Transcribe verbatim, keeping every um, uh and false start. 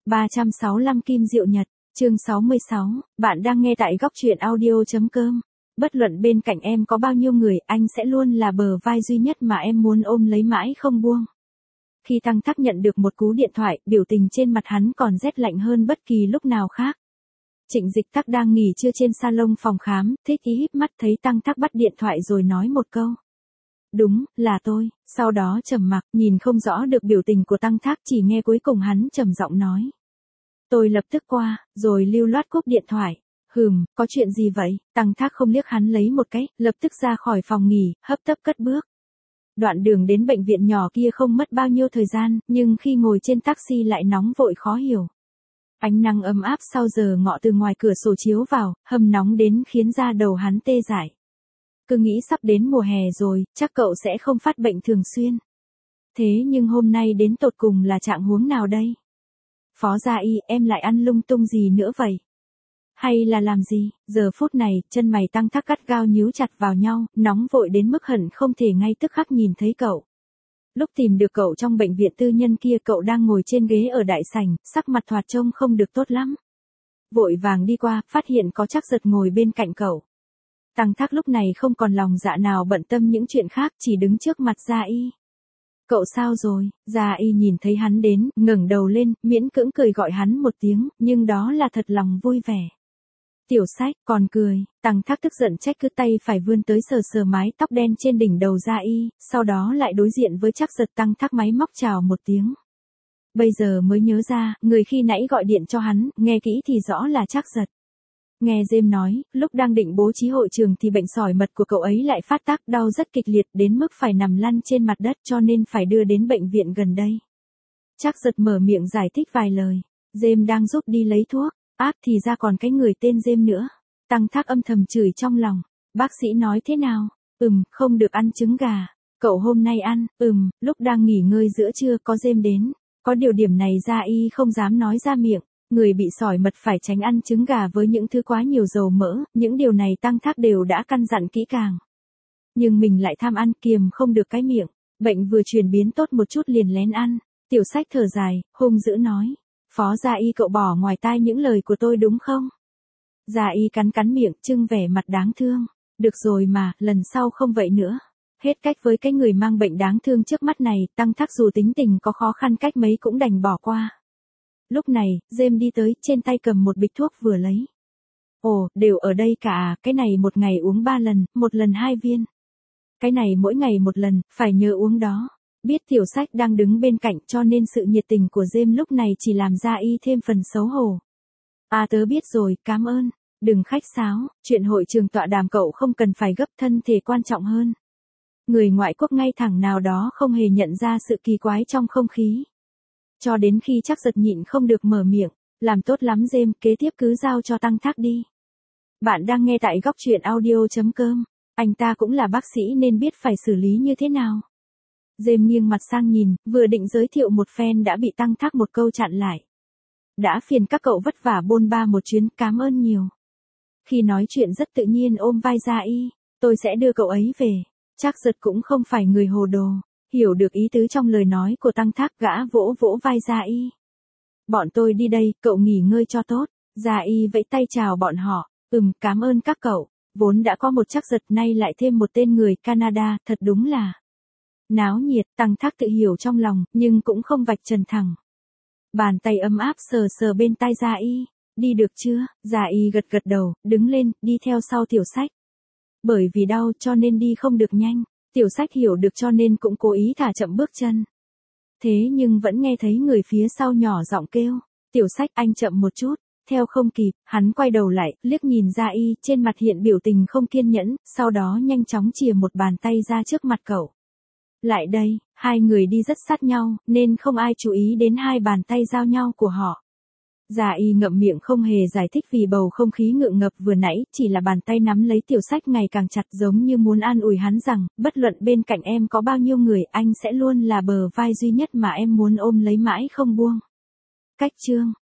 ba trăm sáu mươi lăm Kim Diệu Nhật, chương sáu mươi sáu, bạn đang nghe tại góc truyện audio.com. Bất luận bên cạnh em có bao nhiêu người, anh sẽ luôn là bờ vai duy nhất mà em muốn ôm lấy mãi không buông. Khi Tăng Thác nhận được một cú điện thoại, biểu tình trên mặt hắn còn rét lạnh hơn bất kỳ lúc nào khác. Trịnh Dịch Tắc đang nghỉ trưa trên salon phòng khám, Thích Ý híp mắt thấy Tăng Thác bắt điện thoại rồi nói một câu. Đúng, là tôi, sau đó trầm mặc, nhìn không rõ được biểu tình của Tăng Thác, chỉ nghe cuối cùng hắn trầm giọng nói. Tôi lập tức qua, rồi lưu loát cúp điện thoại. Hừm, có chuyện gì vậy? Tăng Thác không liếc hắn lấy một cái, lập tức ra khỏi phòng nghỉ, hấp tấp cất bước. Đoạn đường đến bệnh viện nhỏ kia không mất bao nhiêu thời gian, nhưng khi ngồi trên taxi lại nóng vội khó hiểu. Ánh nắng ấm áp sau giờ ngọ từ ngoài cửa sổ chiếu vào, hâm nóng đến khiến da đầu hắn tê dại. Cứ nghĩ sắp đến mùa hè rồi, chắc cậu sẽ không phát bệnh thường xuyên. Thế nhưng hôm nay đến tột cùng là trạng huống nào đây? Phó Gia Y, em lại ăn lung tung gì nữa vậy? Hay là làm gì? Giờ phút này, chân mày Tăng Thác gắt gao nhíu chặt vào nhau, nóng vội đến mức hận không thể ngay tức khắc nhìn thấy cậu. Lúc tìm được cậu trong bệnh viện tư nhân kia, cậu đang ngồi trên ghế ở đại sảnh, sắc mặt thoạt trông không được tốt lắm. Vội vàng đi qua, phát hiện có Trác Giật ngồi bên cạnh cậu. Tăng Thác lúc này không còn lòng dạ nào bận tâm những chuyện khác, chỉ đứng trước mặt Gia Y. Cậu sao rồi? Gia Y nhìn thấy hắn đến, ngẩng đầu lên, miễn cưỡng cười gọi hắn một tiếng, nhưng đó là thật lòng vui vẻ. Tiểu Sách, còn cười. Tăng Thác tức giận trách cứ, tay phải vươn tới sờ sờ mái tóc đen trên đỉnh đầu Gia Y, sau đó lại đối diện với Trác Giật. Tăng Thác máy móc chào một tiếng. Bây giờ mới nhớ ra, người khi nãy gọi điện cho hắn, nghe kỹ thì rõ là Trác Giật. Nghe Dêm nói, lúc đang định bố trí hội trường thì bệnh sỏi mật của cậu ấy lại phát tác, đau rất kịch liệt đến mức phải nằm lăn trên mặt đất, cho nên phải đưa đến bệnh viện gần đây. Trác Giật mở miệng giải thích vài lời. Dêm đang giúp đi lấy thuốc. Ác, thì ra còn cái người tên Dêm nữa. Tăng Thác âm thầm chửi trong lòng. Bác sĩ nói thế nào? Ừm, không được ăn trứng gà. Cậu hôm nay ăn? Ừm, lúc đang nghỉ ngơi giữa trưa có Dêm đến. Có điều điểm này Gia Y không dám nói ra miệng. Người bị sỏi mật phải tránh ăn trứng gà với những thứ quá nhiều dầu mỡ, những điều này Tăng Thác đều đã căn dặn kỹ càng. Nhưng mình lại tham ăn, kiềm không được cái miệng. Bệnh vừa chuyển biến tốt một chút liền lén ăn. Tiểu Sách thở dài, hung dữ nói. Phó Gia Y, cậu bỏ ngoài tai những lời của tôi đúng không? Gia Y cắn cắn miệng, trưng vẻ mặt đáng thương. Được rồi mà, lần sau không vậy nữa. Hết cách với cái người mang bệnh đáng thương trước mắt này, Tăng Thác dù tính tình có khó khăn cách mấy cũng đành bỏ qua. Lúc này, Dêm đi tới, trên tay cầm một bịch thuốc vừa lấy. Ồ, đều ở đây cả à, cái này một ngày uống ba lần, một lần hai viên. Cái này mỗi ngày một lần, phải nhớ uống đó. Biết Tiểu Sách đang đứng bên cạnh, cho nên sự nhiệt tình của Dêm lúc này chỉ làm Gia Y thêm phần xấu hổ. À, tớ biết rồi, cảm ơn. Đừng khách sáo, chuyện hội trường tọa đàm cậu không cần phải gấp, thân thể quan trọng hơn. Người ngoại quốc ngay thẳng nào đó không hề nhận ra sự kỳ quái trong không khí. Cho đến khi Trác Giật nhịn không được mở miệng. Làm tốt lắm Dêm, kế tiếp cứ giao cho Tăng Thác đi. Bạn đang nghe tại góc truyện audio.com. Anh ta cũng là bác sĩ nên biết phải xử lý như thế nào. Dêm nghiêng mặt sang nhìn, vừa định giới thiệu một phen đã bị Tăng Thác một câu chặn lại. Đã phiền các cậu vất vả bôn ba một chuyến, cảm ơn nhiều. Khi nói chuyện rất tự nhiên ôm vai Gia Y, tôi sẽ đưa cậu ấy về. Trác Giật cũng không phải người hồ đồ, hiểu được ý tứ trong lời nói của Tăng Thác, gã vỗ vỗ vai Gia Y. Bọn tôi đi đây, cậu nghỉ ngơi cho tốt. Gia Y vẫy tay chào bọn họ. Ừm, cảm ơn các cậu. Vốn đã có một Trác Giật, nay lại thêm một tên người Canada, thật đúng là náo nhiệt. Tăng Thác tự hiểu trong lòng, nhưng cũng không vạch trần thẳng. Bàn tay ấm áp sờ sờ bên tai Gia Y. Đi được chưa? Gia Y gật gật đầu, đứng lên, đi theo sau Tiểu Sách. Bởi vì đau cho nên đi không được nhanh. Tiểu Sách hiểu được cho nên cũng cố ý thả chậm bước chân. Thế nhưng vẫn nghe thấy người phía sau nhỏ giọng kêu. Tiểu Sách, anh chậm một chút. Theo không kịp, hắn quay đầu lại, liếc nhìn Gia Y, trên mặt hiện biểu tình không kiên nhẫn, sau đó nhanh chóng chìa một bàn tay ra trước mặt cậu. Lại đây, hai người đi rất sát nhau, nên không ai chú ý đến hai bàn tay giao nhau của họ. Gia Y ngậm miệng không hề giải thích vì bầu không khí ngượng ngập vừa nãy, chỉ là bàn tay nắm lấy Tiểu Sách ngày càng chặt, giống như muốn an ủi hắn rằng, bất luận bên cạnh em có bao nhiêu người, anh sẽ luôn là bờ vai duy nhất mà em muốn ôm lấy mãi không buông. Cách chương